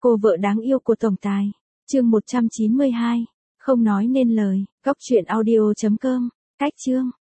Cô vợ đáng yêu của tổng tài. Chương 192. Không nói nên lời. Góc truyện audio.com. Cách chương.